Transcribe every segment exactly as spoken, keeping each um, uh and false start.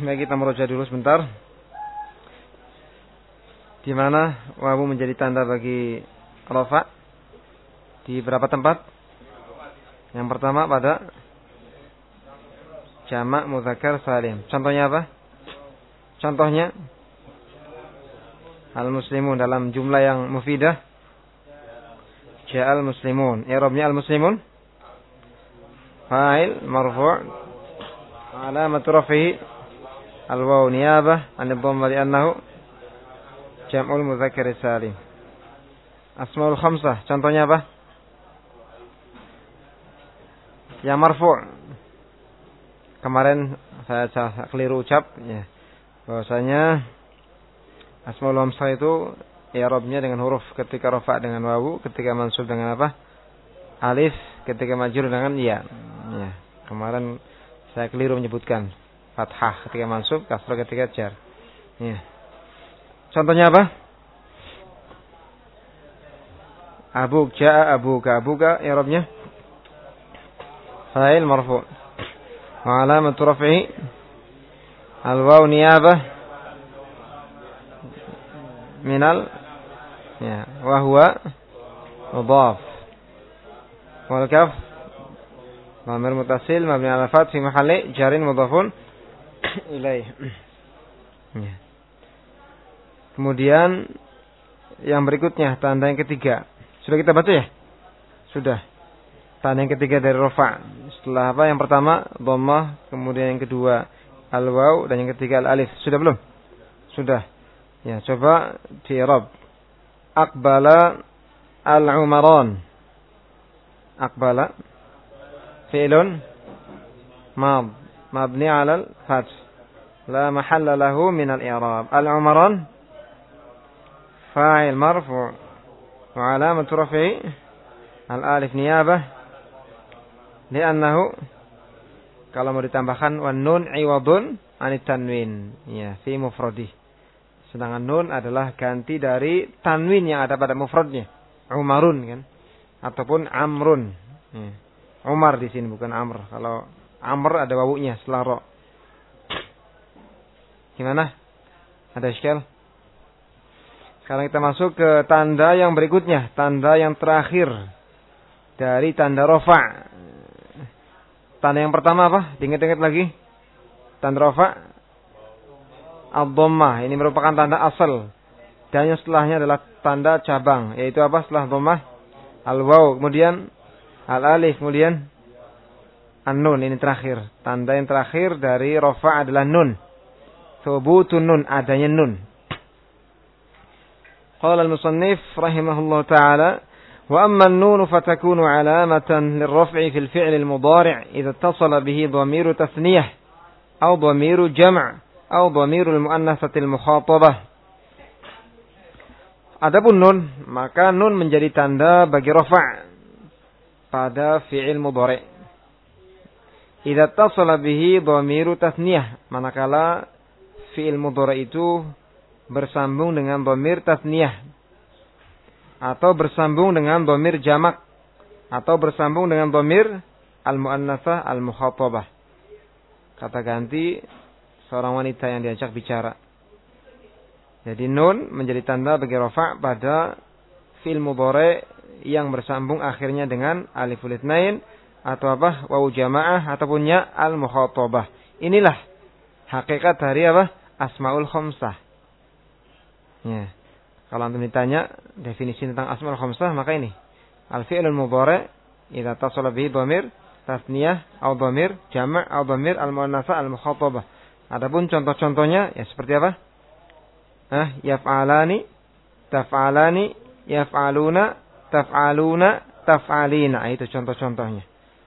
Baik, kita merujuk dulu sebentar. Di mana wawu menjadi tanda bagi rafa? Di berapa tempat? Yang pertama pada jamak mudzakkar salim. Contohnya apa? Contohnya al-muslimun dalam jumlah yang mufidah. Ja'al muslimun. I'rabnya al-muslimun fa'il marfu', alamat raf'ihi al-waw niyabah 'an ad-dhamma li'annahu jam'ul mudzakkar salim. Asmaul khamsah, contohnya apa? Yang marfu'. Kemarin saya keliru ucap ya. Bahwasanya asmaul khamsah itu i'rabnya dengan huruf ketika rafa dengan wawu, ketika mansub dengan apa? Alif, ketika majrur dengan ya. Ya. Kemarin saya keliru menyebutkan fathah ketika mansub, kasrah ketika jar. Ya. Contohnya apa? Abuk ja'a abuka abuka i'rabnya fa'il marfu'. Wa 'alamatu raf'ihi al-waw niyabah minal ya wa huwa mudhaf. Wal kaf dhamir muttasil mabni 'ala fath fi mahalli jarin mudhafun ilaih. Ya. Kemudian yang berikutnya tanda yang ketiga. Sudah kita baca ya? Sudah. Tanda yang ketiga dari rafa. Setelah apa? Yang pertama dhammah, kemudian yang kedua al-waw dan yang ketiga al-alif. Sudah belum? Sudah. Ya, coba di i'rab. Aqbala al-umaran. Aqbala fi'lun mad mabni 'ala al-fath. La mahalla lahu min al-i'rab. Al-umaran fa'il marfu' wa 'alamatu raf'ihi al-alif niyabah li'annahu, kalau mau ditambahkan wan nun 'iwadun 'anit tanwin ya fi mufradih. Sedangkan nun adalah ganti dari tanwin yang ada pada mufradnya. Umarun kan ataupun amrun. Ya. Umar di sini bukan amr. Kalau amr ada wawunya setelah ra. Gimana? Ada iskal? Sekarang kita masuk ke tanda yang berikutnya, tanda yang terakhir dari tanda rafa. Tanda yang pertama apa? Diingat-ingat lagi. Tanda rafa ad-dhammah. Ini merupakan tanda asal. Dan yang setelahnya adalah tanda cabang, yaitu apa? Setelah dhammah al-waw, kemudian al-alif, kemudian an-nun. Ini terakhir. Tanda yang terakhir dari rafa adalah nun. Thubutun nun, adanya nun. Qala al-musannif rahimahullah ta'ala, wa amma an-nun fatakunu 'alamatan lir-raf'i fil fi'l al-mudhari' idza ittasala bihi dhamiru tasniyah aw dhamiru jam' aw dhamiru al-mu'annatsati al-mukhatabah. Adapun nun, maka nun menjadi tanda bagi rafa' pada fi'il mudhari'. Idza ittasala bihi dhamiru tasniyah, manakala fi'il mudhari' itu bersambung dengan dhamir tasniyah atau bersambung dengan dhamir jamak atau bersambung dengan dhamir al-mu'annatsah al-mukhatabah. Kata ganti seorang wanita yang diajak bicara. Jadi nun menjadi tanda bagi rafa' pada fi'il mudhari' yang bersambung akhirnya dengan aliful itsnain atau apa? Wawu jamaah ataupun ya al-mukhatabah. Inilah hakikat dari apa? Asmaul khamsah. Ya. Kalau antum ditanya definisi tentang asmaul khamsah, maka ini al-fi'lul mudhari' idza tasala bihi dhamir tasniyah atau dhamir jama' atau dhamir al-muannatsa al-mukhatabah. Adapun contoh-contohnya ya seperti apa? Nah, yaf'alani, taf'alani, yaf'aluna, taf'aluna, taf'alina. Itu contoh-contohnya.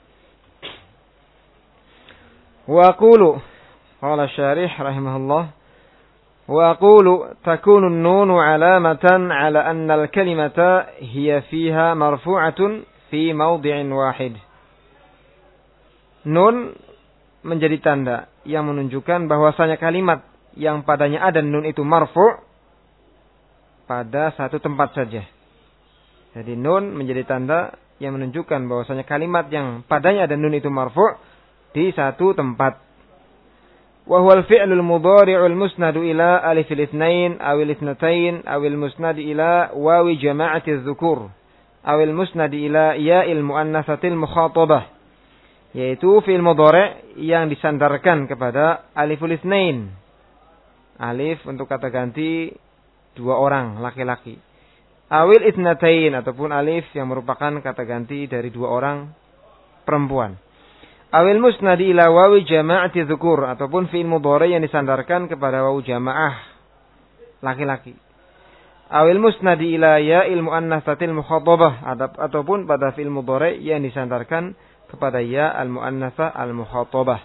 Wa aqulu qala syarih rahimahullah وأقول تكون النون علامة على أن الكلمة هي فيها مرفوعة في موضع واحد. Nun menjadi tanda yang menunjukkan bahwasanya kalimat yang padanya ada nun itu marfu' pada satu tempat saja. Jadi nun menjadi tanda yang menunjukkan bahwasanya kalimat yang padanya ada nun itu marfu' di satu tempat. wa huwa al-fi'lul mudhari'ul musnadu ila alifil itsnain awil itsnatain awil musnad ila wawi jama'atiz dzukur awil musnad ila ya'il muannatsatil mukhatabah, yaitu fi'il mudhari' yang disandarkan kepada aliful itsnain. Alif untuk kata ganti dua orang laki-laki. Awil itsnatain ataupun alif yang merupakan kata ganti dari dua orang perempuan. Awil musnadi ila wawi jama'ati dzukur ataupun fi'il mudhari yang disandarkan kepada wawu jamaah laki-laki. Awil musnadi ila ya'il muannatsatil mukhatabah ataupun pada fi'il mudhari yang disandarkan kepada ya al muannatsah al mukhatabah.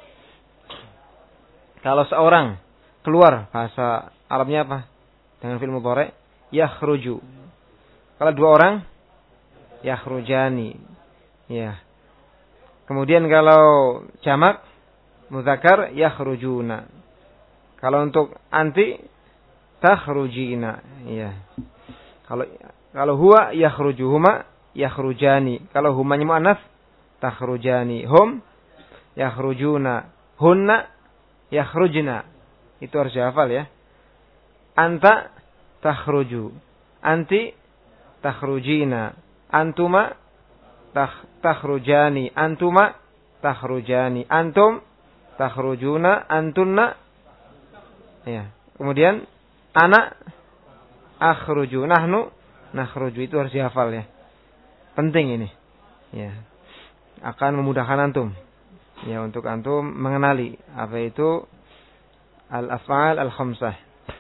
Kalau seorang keluar, bahasa Arabnya apa? Dengan fi'il mudhari yakhruju. Kalau dua orang yakhrujani. Ya. Kemudian kalau jamak muzakkar yakhrujuna. Kalau untuk anti takhrujina. Ya. Kalau kalau huwa yakhrujuhuma yakhrujani. Kalau humanya muannats takhrujani. Hum yakhrujuna. Hunna yakhrujna. Itu harus dihafal ya. Anta takhruju. Anti takhrujina. Antuma takh, takhrujani. Antuma takhrujani. Antum takhrujuna. Antunna. Ya. Kemudian ana akhruju. Nahnu nakhruju. Itu harus dihafal ya. Penting ini. Ya. Akan memudahkan antum. Ya, untuk antum mengenali apa itu al-af'al al-khamsah.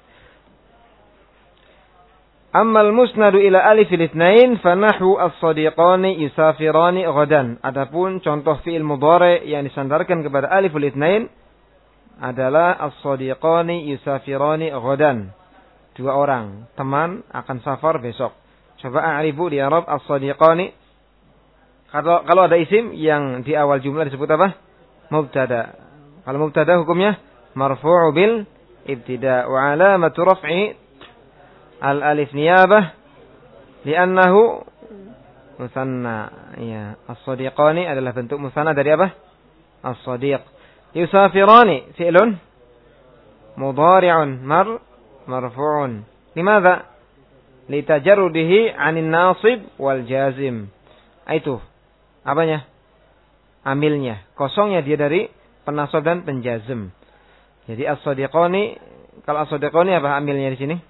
Ammal musnadu ila alifil itsnain fanahu as-sadiqani yusafirani ghadan. Adapun contoh fi'il mudhari yang disandarkan kepada aliful itsnain adalah as-sadiqani yusafirani ghadan. Dua orang teman akan safar besok. Coba a'ribu di Arab as-sadiqani. Kalau kalau ada isim yang di awal jumlah disebut apa? Mubtada. Kalau mubtada hukumnya marfu'u bil ibtida wa alamatu raf'i al-alif niyabah li'annahu musanna. Ya, as-sadiqani adalah bentuk musanna dari apa? As-sadiq. Yusafirani fi'lun mudhari'un mar marfu'un. Limadha? Litajarrudihi 'anil nasib wal jazim. Itu apanya? Amilnya. Kosongnya dia dari penasab dan penjazm. Jadi as-sadiqani, kalau as-sadiqani apa amilnya di sini?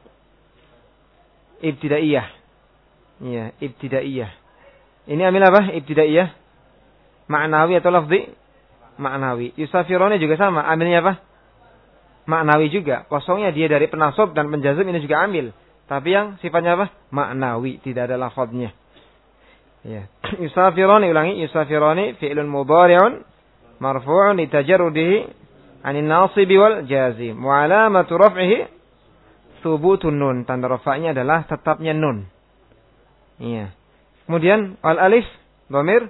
Ibtidaiyah. Iya, ibtidaiyah. Ini amil apa? Ibtidaiyah. Ma'nawi atau lafzi? Ma'nawi. Yusafironi juga sama. Amilnya apa? Ma'nawi juga. Kosongnya dia dari penasab dan penjazm, ini juga amil. Tapi yang sifatnya apa? Ma'nawi. Tidak ada lafadznya. Ya. Yusafironi, ulangi. Yusafironi fi'lun mudhari'un marfu'un litajarrudihi 'anil nasibi wal jazim. Wa 'alamatu raf'ihi thubutun nun. Tanda rafa'nya adalah tetapnya nun. Iya. Kemudian wal alif dhamir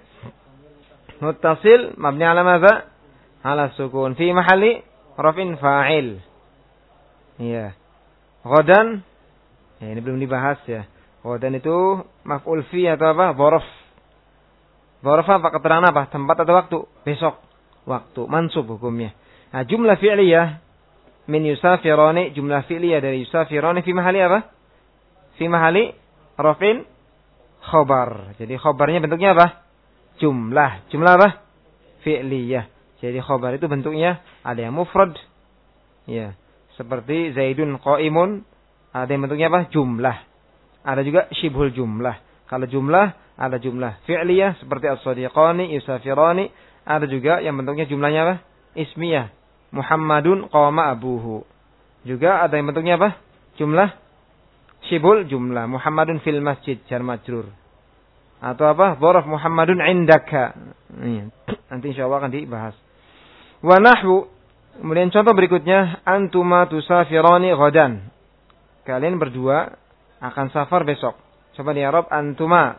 muttasil mabni 'ala madza? 'Ala sukun fi mahalli raf'in fa'il. Iya. Ghadan. Ya, ini belum dibahas ya. Ghadan itu maf'ul fi atau apa? Dzaraf. Dzaraf apa? Keterangan apa? Tempat atau waktu? Besok. Waktu. Mansub hukumnya. Nah, jumlah fi'liyah min yusafirani, jumlah fi'liyah dari yusafirani fi mahali apa? Fi mahali raf'in khobar. Jadi khobarnya bentuknya apa? Jumlah. Jumlah apa? Fi'liyah. Jadi khobar itu bentuknya ada yang mufrad. Ya. Seperti Zaidun qa'imun. Ada yang bentuknya apa? Jumlah. Ada juga syibhul jumlah. Kalau jumlah, ada jumlah fi'liyah seperti as-sadiqani, yusafirani. Ada juga yang bentuknya jumlahnya apa? Ismiyah. Muhammadun qama abuhu. Juga ada yang bentuknya apa? Jumlah syibul jumlah. Muhammadun fil masjid jar majrur. Atau apa? Dzaraf Muhammadun indaka. Nanti insyaallah akan dibahas. Wa nahwu. Kemudian contoh berikutnya, antuma tusafirani ghadan. Kalian berdua akan safar besok. Coba di Arab antuma.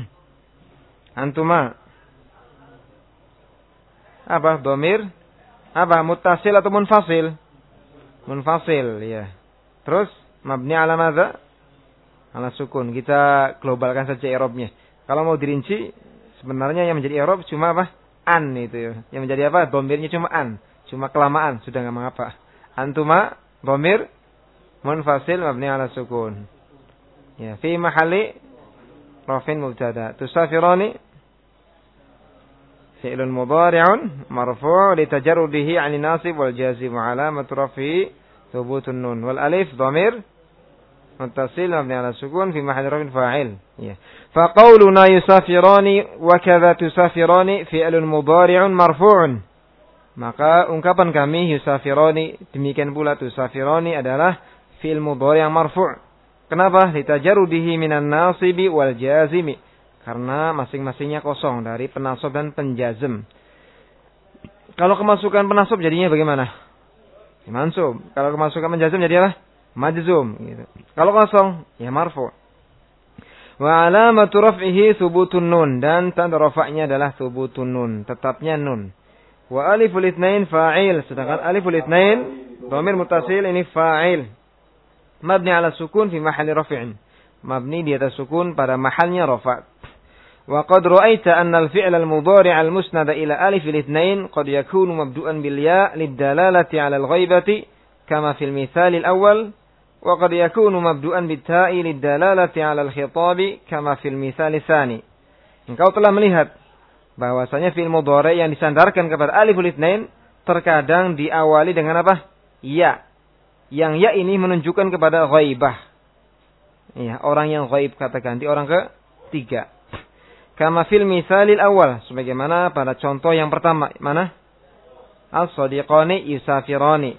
Antuma. Apa? Dhamir apa? Muttasil atau munfasil? Munfasil, ya. Terus mabni ala madza? Ala sukun. Kita globalkan saja i'rabnya. Kalau mau dirinci, sebenarnya yang menjadi i'rab cuma apa? An itu ya. Yang menjadi apa? Dhamirnya cuma an. Cuma kelamaan sudah enggak mengapa. Antuma dhamir munfasil mabni ala sukun. Ya, fi mahalli rafin mubtada. Tusafirani fi'lun mudhari'un marfu' li tajarrudihi 'ani nasib wal jazim 'alamatu raf'i thubutun nun wal alif dhamir muttasil mabni ala sukun fi mahalli rafin fa'il. Ya. Fa qauluna yusafirani wa kadza tusafirani fi'lun mudhari'un marfu'un. Maka ungkapan kami yusafirani demikian pula tusafirani adalah fi'il mudhari' yang marfu'. Kenapa? Litajarrudihi minan nasibi wal jazimi. Karena masing-masingnya kosong dari penasab dan penjazm. Kalau kemasukan penasab jadinya bagaimana? Mansub. Kalau kemasukan penjazm jadi apa? Majzum. Gitu. Kalau kosong, ya marfu'. Wa alamatu raf'ihi thubutun nun. Dan tanda rafa'nya adalah thubutun nun. Tetapnya nun. Wa aliful itsnain fa'il. Sedangkan aliful itsnain dhamir muttasil ini fa'il. Mabni ala sukun fi mahalli raf'in. Mabni di atas sukun pada mahalnya rafa'. Wa qad ra'aita anna al-fi'l al-mudhari' al-musnad ila alif al-itsnain qad yakunu mabdu'an bil ya' lid-dalalati 'ala al-ghaibati kama fil mithal al-awwal wa qad yakunu mabdu'an bit-ta'i lid-dalalati 'ala al-khitabi kama fil mithal ats-tsani. Engkau telah melihat bahwasanya fi'il mudhari' yang disandarkan kepada aliful itsnain terkadang diawali dengan apa? Ya. Yang ya ini menunjukkan kepada ghaibah. Ya, orang yang ghaib kata ganti orang ketiga. Kama fil misalil awal, sebagaimana pada contoh yang pertama, mana? As-sadiqani yusafirani.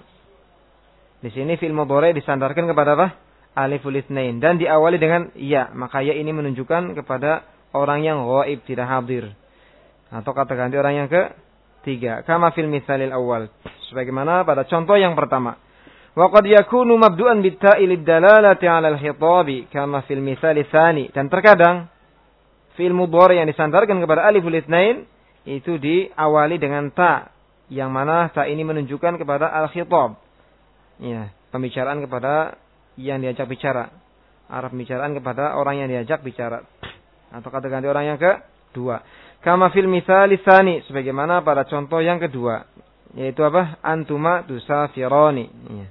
Di sini fi'il mudhari' disandarkan kepada apa? Aliful itsnain dan diawali dengan ya, maka ya ini menunjukkan kepada orang yang ghaib tidak hadir. Atau kata ganti orang yang ketiga. Kama fil misalil awal, sebagaimana pada contoh yang pertama. Wa qad yakunu mabdu'an bit-ta'i lid-dalalati 'ala al-khitabi kama fil mithal tsani. Dan terkadang fi'il mudhari' yang disandarkan kepada aliful itsnain itu diawali dengan ta, yang mana ta ini menunjukkan kepada al-khitab. Ya, pembicaraan kepada yang diajak bicara. Arab pembicaraan kepada orang yang diajak bicara. Atau kata ganti orang yang kedua. Kama fil mithal tsani, sebagaimana pada contoh yang kedua, yaitu apa? Antuma tusafirani. Ya.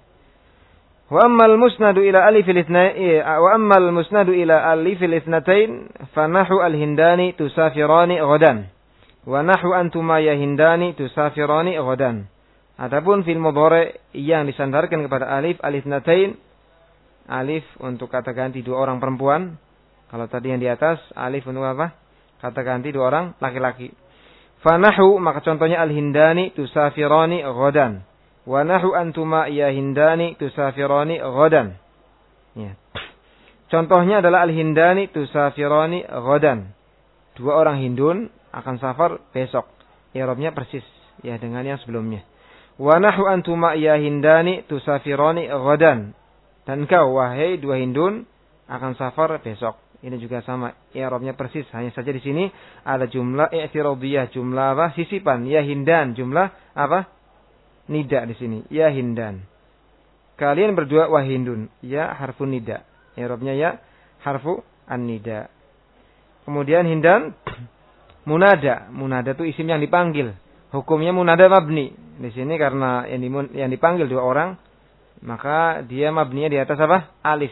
Wa ammal musnadu ila alifil itsnain wa ammal musnadu ila alifil itsnatain fa nahu al-hindani tusafirani ghadan wa nahu antuma ya hindani tusafirani ghadan. Adapun fil mudhari' yang disandarkan kepada alif al-itsnatain, alif untuk kata ganti dua orang perempuan. Kalau tadi yang di atas alif untuk apa? Kata ganti dua orang laki-laki. Fa nahu, maka contohnya al-hindani tusafirani ghadan. Wa nahu antuma ya hindani tusafirani ghadan. Ya. Contohnya adalah al-hindani tusafirani ghadan. Dua orang Hindun akan safar besok. I'rabnya persis ya dengan yang sebelumnya. Wa nahu antuma ya hindani tusafirani ghadan. Dan kau wahai dua Hindun akan safar besok. Ini juga sama, i'rabnya persis. Hanya saja di sini ada jumlah i'tiradiyah, jumlah apa? Sisipan. Ya hindan, jumlah apa? Nida di sini, ya hindan. Kalian berdua wahindun, ya harfu nida. I'rabnya ya harfu an-nida. Kemudian hindan munada. Munada itu isim yang dipanggil. Hukumnya munada mabni. Di sini karena yang, dimun, yang dipanggil dua orang, maka dia mabninya di atas apa? Alif.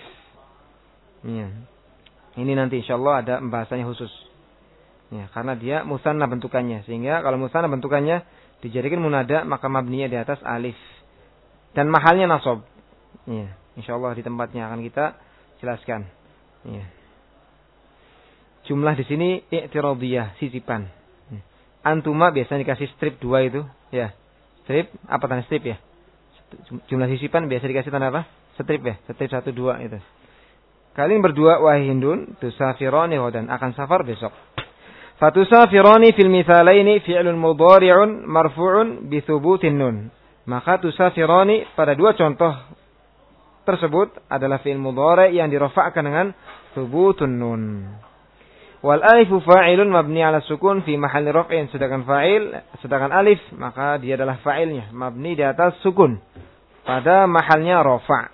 Ya. Ini nanti insyaallah ada pembahasannya khusus. Ya, karena dia musanna bentukannya. Sehingga kalau musanna bentukannya dijadikan munada, maka mabninya di atas alif. Dan mahalnya nasab. Ya, insyaallah di tempatnya akan kita jelaskan. Ya. Jumlah di sini i'tiradiyah, sisipan. Antuma biasanya dikasih strip dua itu, ya. Strip, apa tanda strip ya? Jumlah sisipan biasa dikasih tanda apa? Strip ya, strip satu dua itu. Kalian berdua wahai Hindun tusafirani ghadan, akan safar besok. Fatusafirani fil mithalaini fi'lun mudhari'un marfu'un bi thubutin nun. Maka tusafirani pada dua contoh tersebut adalah fi'il mudhari' yang dirafa'kan dengan thubutun nun. Wal alifu fa'ilun mabni 'ala sukun fi mahalli raf'in, sedangkan fa'il sedangkan alif maka dia adalah fa'ilnya mabni di atas sukun pada mahalnya rafa'.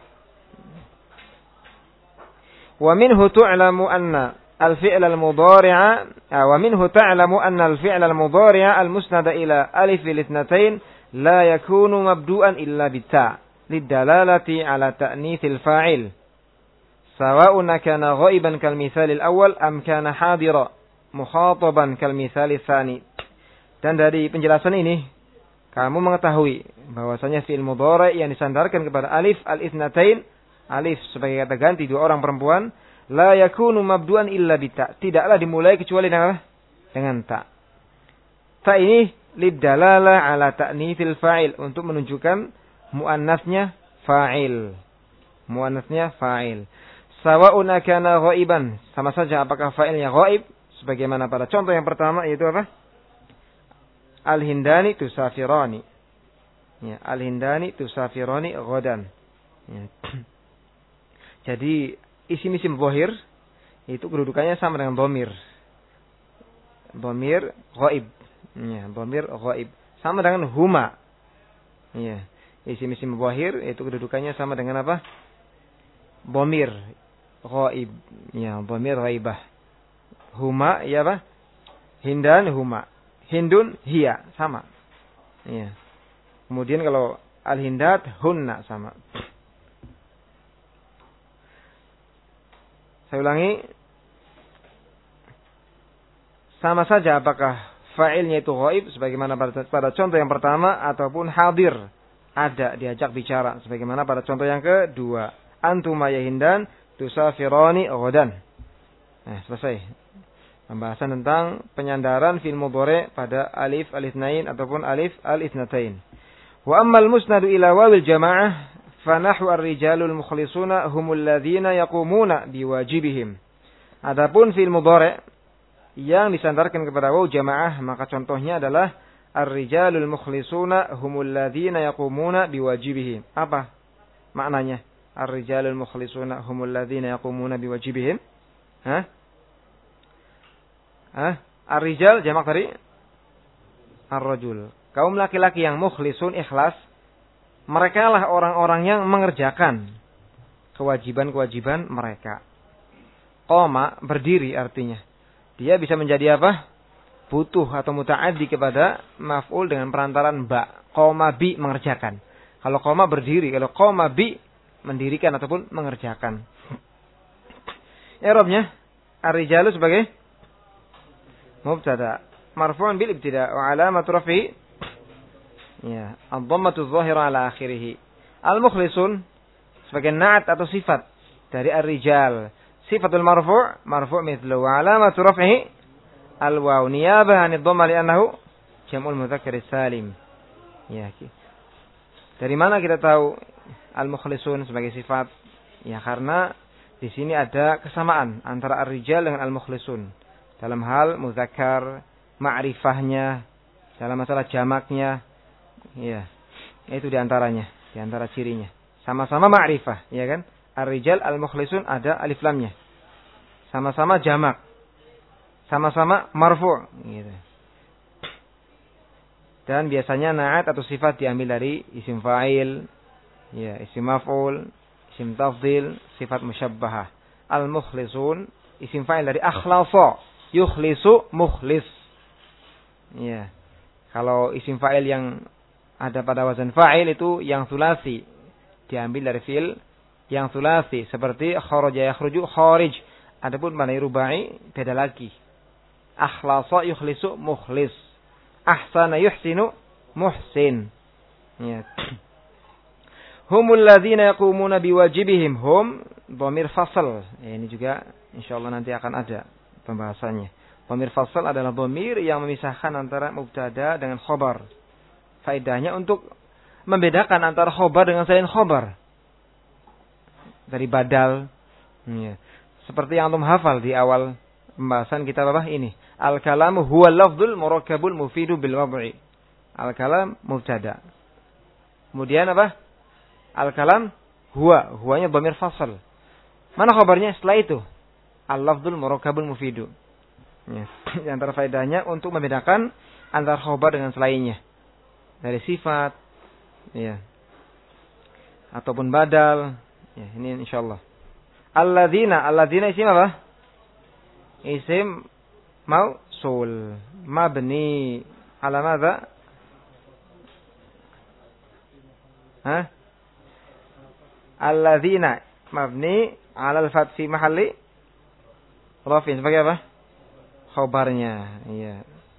Wa minhu tu'lamu anna الفعل المضارع ومنه تعلم أن الفعل المضارع المسند إلى ألف الاثنتين la yakunu mabdu'an illa bita lidalalati ala ta'nitsil fa'il sawa'un kana ghaiban kal mithalil awal am kana hadira mukhataban kal mithalil tsani. Dan dari penjelasan ini kamu mengetahui bahwasanya fi'il mudhari' yang disandarkan kepada alif al-itsnatain, alif sebagai kata ganti dua orang perempuan, la yakunu mabdu'an illa bita, tidaklah dimulai kecuali dengan dengan ta. Ta ini lidalala ala ta'nitsil fa'il, untuk menunjukkan muannasnya fa'il. Muannasnya fa'il. Sawa'un kana ghaiban, sama saja apakah fa'ilnya ghaib sebagaimana pada contoh yang pertama yaitu apa? Al-hindani tusafirani. Ya, al-hindani tusafirani ghadan. Ya. Jadi isim-isim zahir itu kedudukannya sama dengan dhamir. Dhamir ghaib. Ya, dhamir ghaib. Sama dengan huma. Ya, isim-isim zahir itu kedudukannya sama dengan apa? Dhamir ghaib. Ya, dhamir ghaibah. Huma ya apa? Hindan huma. Hindun hiya sama. Ya. Kemudian kalau al-hindat hunna sama. Saya ulangi. Sama saja apakah fa'ilnya itu ghaib sebagaimana pada, pada contoh yang pertama ataupun hadir, ada diajak bicara sebagaimana pada contoh yang kedua. Antuma ya hindan tusafirani ghadan. Nah, selesai. Pembahasan tentang penyandaran fi'il mudhari' pada alif al-itsnain ataupun alif al-itsnatain. Wa ammal musnadu ila wawil jamaah fa nahwu ar-rijalul mukhlisuna humul ladzina yaqumuna biwajibihim. Adapun fi'il mudhari' yang disandarkan kepada waw jamaah maka contohnya adalah ar-rijalul mukhlisuna humul ladzina yaqumuna biwajibihim. Apa maknanya? Ar-rijalul mukhlisuna humul ladzina yaqumuna biwajibihim. Hah? Hah? Ar-rijal jamak dari ar-rajul. Kaum laki-laki yang mukhlisun ikhlas, mereka lah orang-orang yang mengerjakan kewajiban-kewajiban mereka. Qoma berdiri artinya. Dia bisa menjadi apa? Butuh atau muta'addi kepada maf'ul dengan perantaran ba. Qoma bi mengerjakan. Kalau qoma berdiri, kalau qoma bi mendirikan ataupun mengerjakan. I'rabnya ar-rijalu sebagai mubtada marfu'un bil ibtida wa alamatu raf'i ya ad-dhammatu adh-dhahira ala akhirih. Al-mukhlisun sebagai na'at atau sifat dari ar-rijal. Sifatul marfu' marfu' mithlu wa alamatu raf'ihi al-waw niyabah 'an ad-dhamma li'annahu jam'ul mudzakkar salim. Ya. Dari mana kita tahu al-mukhlisun sebagai sifat? Ya karena di sini ada kesamaan antara ar-rijal dengan al-mukhlisun. Dalam hal muzakkar, ma'rifahnya, dalam masalah jamaknya, ya, itu diantaranya, diantara cirinya. Sama-sama ma'rifah, ya kan? Ar-rijal al-mukhlisun ada alif lamnya. Sama-sama jamak, sama-sama marfu', gitu. Dan biasanya na'at atau sifat diambil dari isim fa'il, ya, isim maf'ul, isim tafdhil, sifat musyabbahah. Al-mukhlisun, isim fa'il dari akhlasa. Yukhlisu mukhlis. Ya. Kalau isim fa'il yang ada pada wazan fa'il itu yang sulasi. Diambil dari fi'il yang sulasi. Seperti kharaja yakhruju kharij. Adapun pada rubai beda lagi. Akhlasa yukhlisu mukhlis. Ahsana yuhsinu muhsin. Ya. Humul ladzina yaqumuna biwajibihim. Hum dhamir fasal. Ya, ini juga insyaallah nanti akan ada pembahasannya. Dhamir fasal adalah dhamir yang memisahkan antara mubtada dengan khobar. Faedahnya untuk membedakan antara khobar dengan selain khobar. Dari badal. Ya. Seperti yang antum hafal di awal pembahasan kita apa ini. Al-kalamu huwa lafdzul murakkabul mufidu bil wad'i. Al-kalam mubtada. Kemudian apa? Al-kalam huwa. Huwanya dhamir fasal. Mana khobarnya setelah itu? Al-lafdzul murakkabul mufidu. Ya. Di antara faedahnya untuk membedakan antara khobar dengan selainnya. Dari sifat. Ya. Ataupun badal. Ya, ini insyaallah. Alladzina. Alladzina isim apa? Isim mausul. Mabni. Ala madza? Hah? Alladzina mabni 'ala al-fath fi mahalli rafin sebagai apa? Khabarnya. Iya.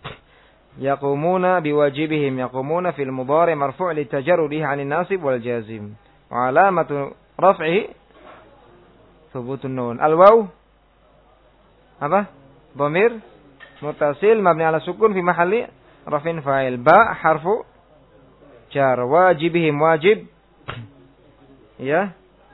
Yaqumuna biwajibihim yaqumuna fil mudhari' marfu' li tajarrudihi 'anil nasib wal jazim. Wa 'alamatu raf'ihi thubutun nun. Al-waw apa? Dhamir muttasil mabni 'ala sukun fi mahalli rafin fa'il. Ba harfu jar. Wajibihim wajib. Ya.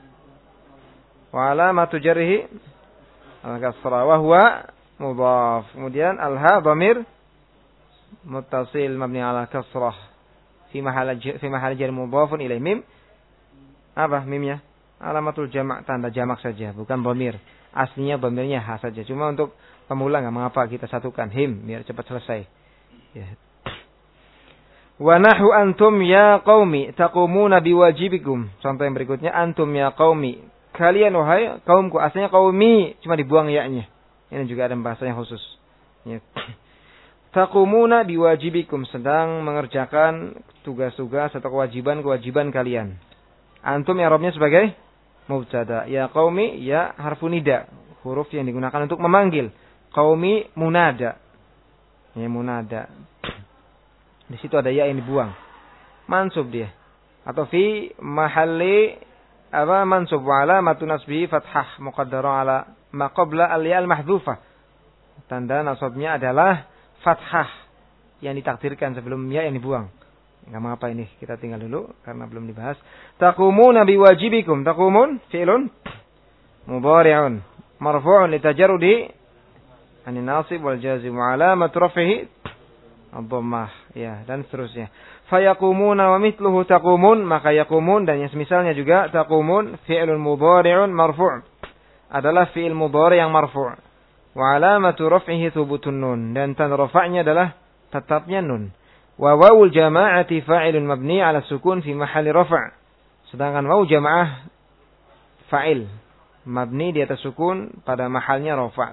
Wa 'alamatu jarrihi al-kasra wa huwa mudhaf. Kemudian al-ha dhamir muttasil mabni 'ala kasrah fi mahall fi mahall jar mudhafun ilaih. Mim apa mimnya? Alamatul jama' tanda jamak saja, bukan dhamir. Aslinya dhamirnya ha saja. Cuma untuk pemula enggak mengapa kita satukan him biar cepat selesai. Ya. Wa nahu antum ya qaumi taqumuna biwajibikum. Contoh yang berikutnya antum ya qaumi. Kalian wahai kaumku. Aslinya qaumi cuma dibuang ya-nya. Ini juga ada bahasanya khusus. Ya. Taqumuna biwajibikum, sedang mengerjakan tugas-tugas atau kewajiban-kewajiban kalian. Antum i'rabnya sebagai mubtada. Ya qaumi ya harfu nida, huruf yang digunakan untuk memanggil. Qaumi munada. Ya munada. Di situ ada ya yang dibuang. Mansub dia. Atau fi mahalli apa mansub wa alamatu nasbihi fathah muqaddara ala ma qabla al-ya al-mahdhufah. Tanda nasabnya adalah fathah yang ditakdirkan sebelum ya yang dibuang. Enggak mengapa ini, kita tinggal dulu karena belum dibahas. Taqumuna biwajibikum. Taqumun fi'lun mudhari'un marfu'un litajarrudi anin nasib wal jazim wa alamatu raf'ihi ad-dhammah, ya, dan seterusnya. Fayaqumuna wa mithluhu taqumun, maka yaqumun dan yang semisalnya juga taqumun fi'lun mudhari'un marfu' adalah fi'il mudhari' yang marfu'. Wa alamatu raf'ihi thubutun nun, dan tanda rafa'nya adalah tetapnya nun. Wa wawul jama'ati fa'ilun mabni 'ala sukun fi mahalli raf'. Sedangkan waw jamaah fa'il mabni di atas sukun pada mahalnya rafa'.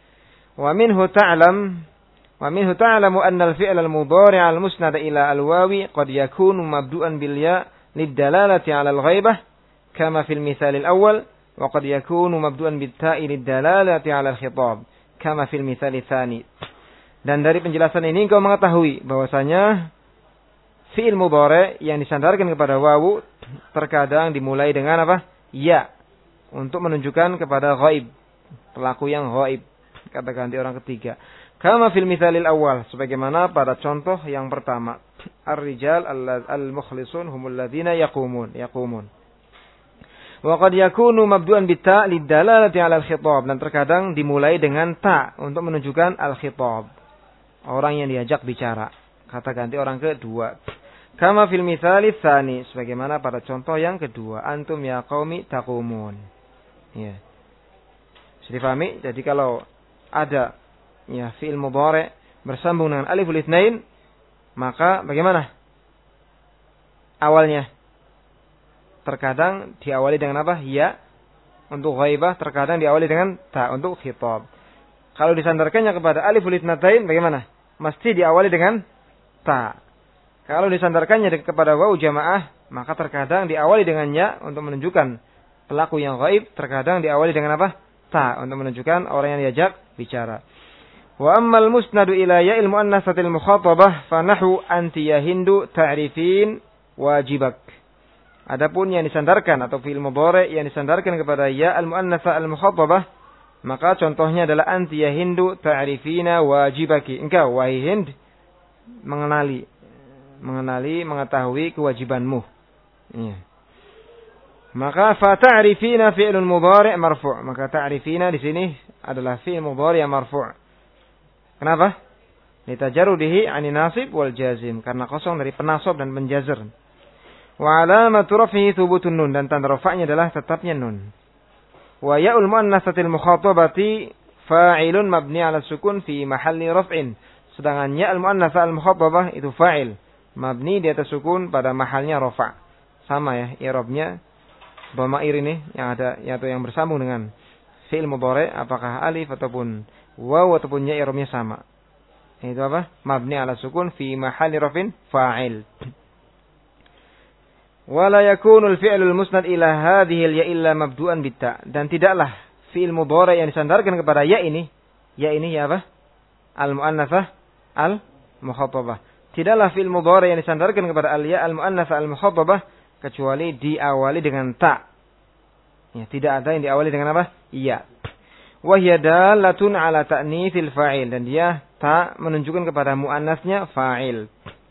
Wa minhu ta'lam wa minhu ta'lamu anna al-fi'l al-mudhari' al-musnad ila al-wawi qad yakunu mabdu'an bil ya' lid-dalalati 'ala al-ghaibah kama fil mithal al-awwal. وقد يكون مبدوءا بالتاء للدلالة على الخطاب كما في المثال الثاني. Dan dari penjelasan ini engkau mengetahui bahwasanya fi'il mudhari' yang disandarkan kepada wawu terkadang dimulai dengan apa? Ya, untuk menunjukkan kepada ghaib, pelaku yang ghaib, kata ganti orang ketiga. Kama fil mithalil awal, sebagaimana pada contoh yang pertama. Ar-rijal al-mukhlisun humul ladzina yaqumun, yaqumun. Wa qad yakunu mabdu'an bita' lidalalati 'ala al-khitab, dan terkadang dimulai dengan ta untuk menunjukkan al-khitab, orang yang diajak bicara, kata ganti orang kedua. Kama fil mitsali tsani, sebagaimana pada contoh yang kedua, antum ya qaumi taqumun. Ya. Bisa difahami? Jadi kalau ada ya fi'il mudhari' bersambung dengan aliful itsnain, maka bagaimana? Awalnya terkadang diawali dengan apa? Ya untuk ghaibah, terkadang diawali dengan ta untuk khitab. Kalau disandarkannya kepada aliful itsnatain bagaimana? Mesti diawali dengan ta. Kalau disandarkannya kepada wawu jamaah, maka terkadang diawali dengan ya untuk menunjukkan pelaku yang ghaib, terkadang diawali dengan apa? Ta untuk menunjukkan orang yang diajak bicara. Wa ammal musnadu ila ya'il muannatsatil mukhatabah fa nahu anti ya hindu ta'rifin wajibak. Adapun yang disandarkan atau fi'il mudhari' yang disandarkan kepada ya al-muannatsa al-mukhatabah, maka contohnya adalah anti ya hindu ta'rifina wajibaki. Engkau wahai Hind mengenali mengenali mengetahui kewajibanmu. Ya. Maka fa ta'rifina fi'lun mudhari' marfu'. Maka ta'rifina di sini adalah fi'il mudhari' yang marfu'. Kenapa? Litajarrudihi 'ani nasib wal jazim, karena kosong dari penasab dan penjazr. Wa alamatu raf'ihi thubutun nun, dan tanda rafa'nya adalah tetapnya nun. Wa ya'ul muannatsatil mukhatabati fa'ilun mabni 'ala sukun fi mahalli raf'in. Sedangkan ya al-muannatsa al-mukhatabah itu fa'il mabni di atas sukun pada mahalnya rafa'. Sama ya i'rabnya dhamair ini yang ada yaitu yang bersambung dengan fi'il mudhari', apakah alif ataupun waw ataupun ya i'rabnya sama. Itu apa? Mabni 'ala sukun fi mahalli raf'in fa'il. Wala yakunul fi'lul musnad ila hadhihi al-ya illa mabdu'an bit-ta. Dan tidaklah fi'il mudhari yang disandarkan kepada ya ini, ya ini ya apa? Al-mu'annatsah al-mukhatabah. Tidaklah fi'il mudhari yang disandarkan kepada al-ya al-mu'annatsah al-mukhatabah kecuali diawali dengan ta. Ya, tidak ada yang diawali dengan apa? Ya. Wa hiya dalatun ala ta'nitsil fa'il, dan dia ta menunjukkan kepada muannasnya fa'il.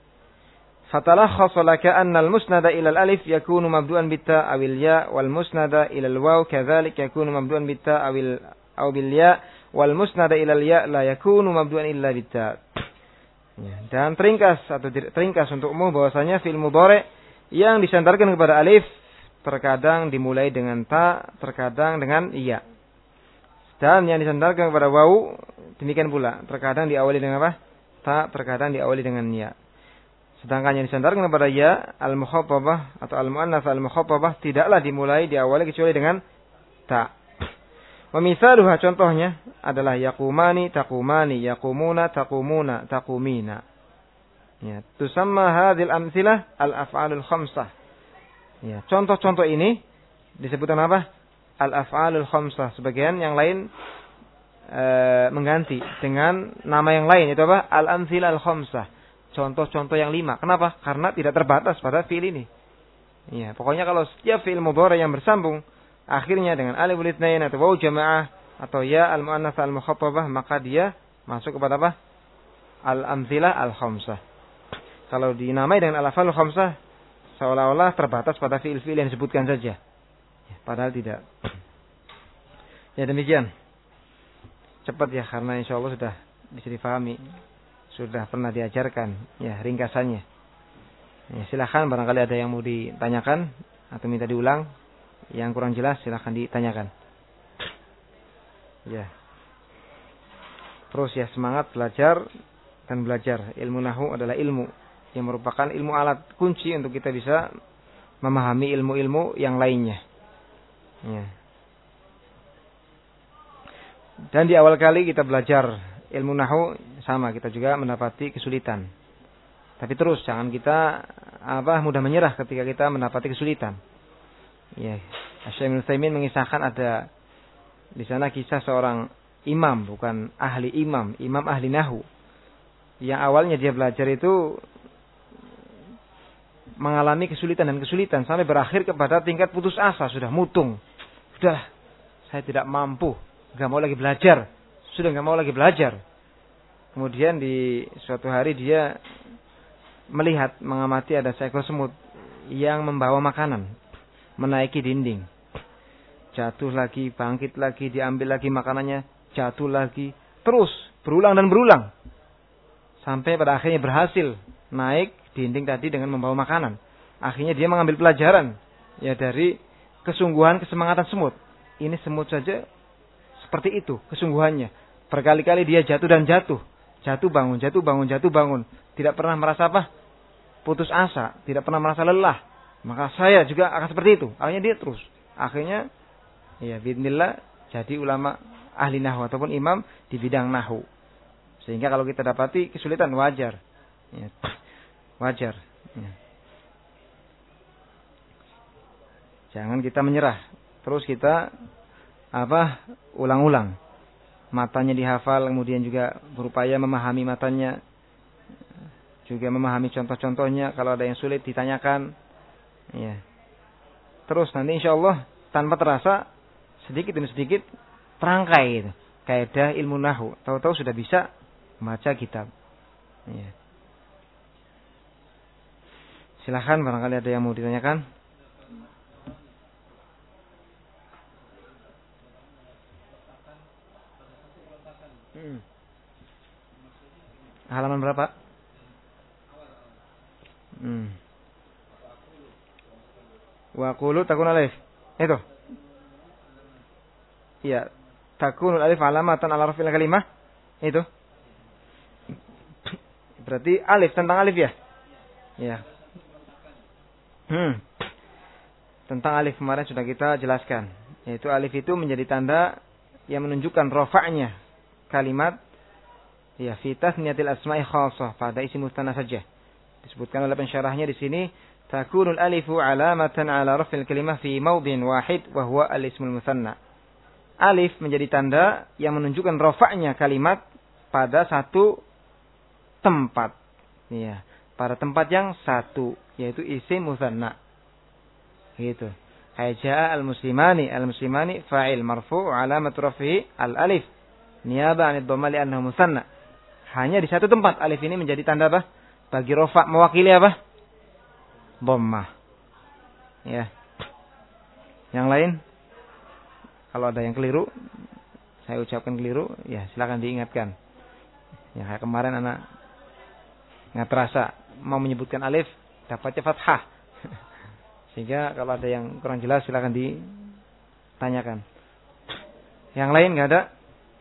Fatalakhasa laka anna al-musnada ila al-alif yakunu mabdu'an bit-ta aw al-ya wal musnada ila al-waw kadzalik yakunu mabdu'an bit-ta aw aw bil-ya wal musnada ila al-ya la yakunu mabdu'an illa bit-ta. Ya, dan teringkas atau teringkas untukmu bahwasanya fi'il mudhari yang disandarkan kepada alif terkadang dimulai dengan ta, terkadang dengan ya. Dan yang disandarkan kepada wawu demikian pula, terkadang diawali dengan apa? Ta, terkadang diawali dengan ya. Sedangkan yang disandarkan kepada ya al-mukhatabah atau al-muannats al-mukhatabah tidaklah dimulai diawali kecuali dengan ta. Wa misaluha, contohnya adalah yaqumani taqumani yaqumuna taqumuna taqumina. Ya, tusamma hadhil amtsilah al-af'alul khamsah. Ya, contoh-contoh ini disebutkan apa? Al-af'alul khamsah. Sebagian yang lain e, mengganti dengan nama yang lain, itu apa? Al-amtsilah al-khamsah. Contoh-contoh yang lima. Kenapa? Karena tidak terbatas pada fi'il ini. Ya, pokoknya kalau setiap fi'il mudhari yang bersambung akhirnya dengan alif itsnain atau waw jamaah atau ya al-muannats al-mukhatabah, maka dia masuk kepada apa? Al-amtsilah al-khamsah. Kalau dinamai dengan al-af'alul khamsah, seolah-olah terbatas pada fi'il-fi'il yang disebutkan saja. Ya, padahal tidak. Ya demikian. Cepat ya, karena insya Allah sudah bisa difahami. Sudah pernah diajarkan. Ya, ringkasannya. Ya, silakan barangkali ada yang mau ditanyakan atau minta diulang. Yang kurang jelas silakan ditanyakan. Ya. Terus ya, semangat belajar dan belajar. Ilmu nahwu adalah ilmu yang merupakan ilmu alat kunci untuk kita bisa memahami ilmu-ilmu yang lainnya. Ya. Dan di awal kali kita belajar ilmu nahwu sama, kita juga mendapati kesulitan. Tapi terus jangan kita apa mudah menyerah ketika kita mendapati kesulitan. Ya, Syekh Ibnu Utsaimin mengisahkan ada di sana kisah seorang imam, bukan ahli imam, imam ahli nahwu. Yang awalnya dia belajar itu mengalami kesulitan dan kesulitan sampai berakhir kepada tingkat putus asa, sudah mutung. Sudahlah, saya tidak mampu, enggak mau lagi belajar. Sudah enggak mau lagi belajar. Kemudian di suatu hari dia melihat, mengamati ada seekor semut yang membawa makanan menaiki dinding. Jatuh lagi, bangkit lagi, diambil lagi makanannya, jatuh lagi, terus berulang dan berulang. Sampai pada akhirnya berhasil naik dinding tadi dengan membawa makanan. Akhirnya dia mengambil pelajaran ya dari kesungguhan kesemangatan semut. Ini semut saja seperti itu kesungguhannya. Berkali-kali dia jatuh dan jatuh, jatuh bangun, jatuh bangun, jatuh bangun. Tidak pernah merasa apa? Putus asa, tidak pernah merasa lelah. Maka saya juga akan seperti itu. Akhirnya dia terus. Akhirnya ya bismillah jadi ulama ahli nahwu ataupun imam di bidang nahwu. Sehingga kalau kita dapati kesulitan wajar. Ya. Wajar. Ya. Jangan kita menyerah. Terus kita apa? Ulang-ulang. Matanya dihafal, kemudian juga berupaya memahami matanya. Juga memahami contoh-contohnya. Kalau ada yang sulit ditanyakan. Ya. Terus nanti insya Allah tanpa terasa sedikit demi sedikit terangkai gitu. Kaidah ilmu nahwu. Tahu-tahu sudah bisa membaca kitab. Ya. Silahkan barangkali ada yang mau ditanyakan. Hmm. Halaman berapa? Hmm. Wa qulu takun alif. Itu. Iya. Takun alif alamatan ala rafil kalimah. Itu. Berarti alif tentang alif ya? Iya. Hmm. Tentang alif kemarin sudah kita jelaskan. Yaitu alif itu menjadi tanda yang menunjukkan rafa'nya kalimat ya fi tasniyatil asma'i khassah, pada isim mustanna saja. Disebutkan oleh pensyarahnya di sini takunul alifu alamatan ala raf'il kalimah fi mawdin wahid wa huwa al-ismul musanna. Alif menjadi tanda yang menunjukkan rafa'nya kalimat pada satu tempat. Ya, pada tempat yang satu, yaitu isim musanna. Gitu. Haja al-muslimani, al-muslimani fa'il marfu' alamatu raf'ihi al-alif niyaba 'anid dhamma li'annahu musanna. Hanya di satu tempat alif ini menjadi tanda apa? Bagi rafa' mewakili apa? Dhammah. Ya. Yang lain? Kalau ada yang keliru, saya ucapkan keliru, ya silakan diingatkan. Ya kayak kemarin anak nggak terasa mau menyebutkan alif, dapatnya fathah. Sehingga kalau ada yang kurang jelas silakan ditanyakan. Yang lain nggak ada?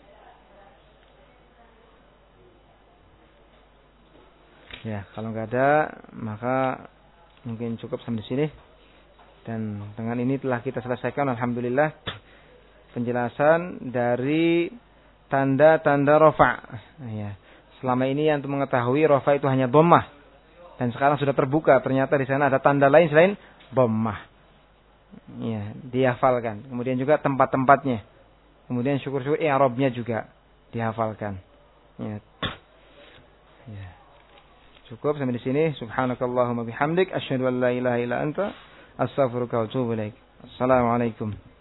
Ya, kalau nggak ada, maka mungkin cukup sampai di sini. Dan dengan ini telah kita selesaikan, alhamdulillah, penjelasan dari tanda-tanda rafa'. Ya, selama ini yang mengetahui rafa' itu hanya dhammah. Dan sekarang sudah terbuka, ternyata di sana ada tanda lain selain dhammah. Ya, dihafalkan. Kemudian juga tempat-tempatnya. Kemudian syukur-syukur i'rabnya juga dihafalkan. Ya. Ya. Cukup sampai di sini. Subhanakallahumma bihamdik asyhadu an la ilaha illa anta astaghfiruka wa atubu ilaik. Assalamualaikum.